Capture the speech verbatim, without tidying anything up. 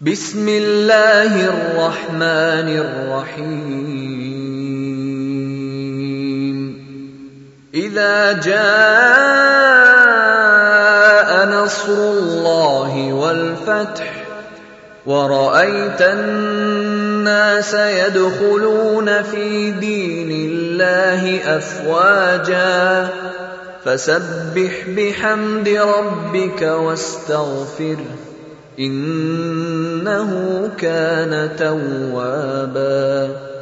بسم الله الرحمن الرحيم إذا جاء نصر الله والفتح ورأيت الناس يدخلون في دين الله أفواجا فسبح بحمد ربك واستغفره إنه كان توابا.